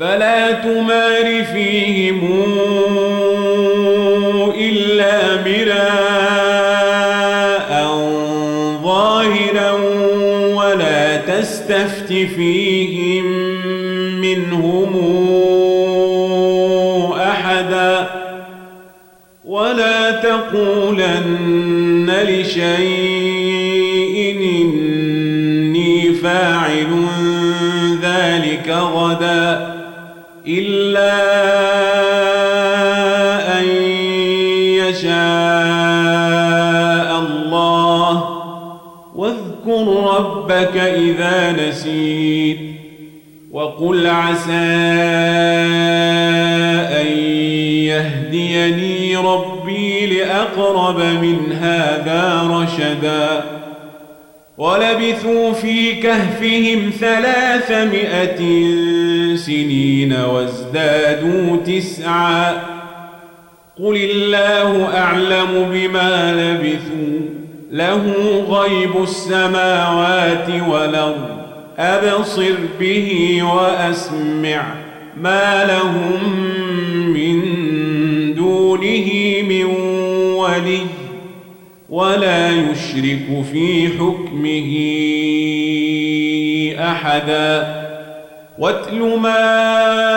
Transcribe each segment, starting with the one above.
فلا تمار فيهم إلا مراء ظاهرا ولا تستفت فيهم منهم أحدا ولا تقولن لشيء إني فاعل ذلك غدا إلا أن يشاء الله واذكر ربك إذا نسيت وقل عسى أن يهديني ربي لأقرب من هذا رشدا ولبثوا في كهفهم 300 سنين وازدادوا 9 قل الله أعلم بما لبثوا له غيب السماوات والأرض أبصر به وأسمع ما لهم من دونه من ولي ولا يشرك في حكمه أحدا واتل ما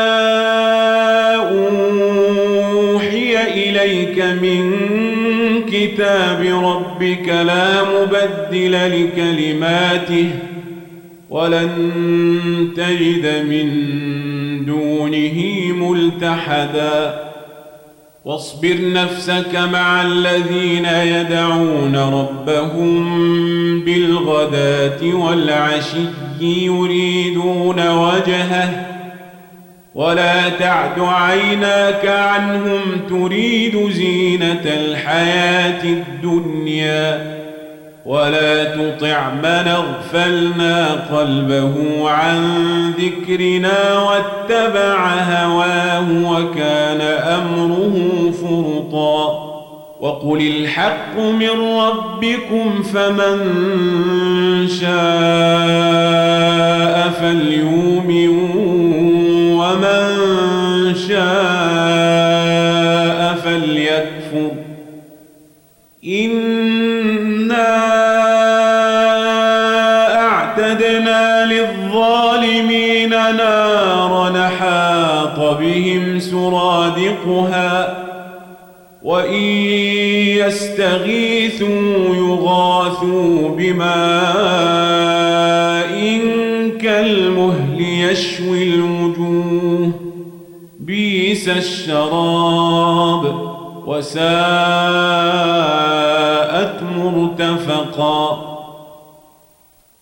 أوحي إليك من كتاب ربك لا مبدل لكلماته ولن تجد من دونه ملتحدا واصبر نفسك مع الذين يدعون ربهم بالغداة والعشي يريدون وجهه ولا تعد عيناك عنهم تريد زينة الحياة الدنيا ولا تطع من اغفلنا قلبه عن ذكرنا واتبع هواه وكان أمره فرطا وقل الحق من ربكم فمن شاء فليؤمن ومن شاء فليكفر إنا أعتدنا للظالمين نارا حاط بهم سرادقها وإن يستغيثوا يغاثوا بماء كالمهل يشوي الوجوه بئس الشراب وساءت مرتفقا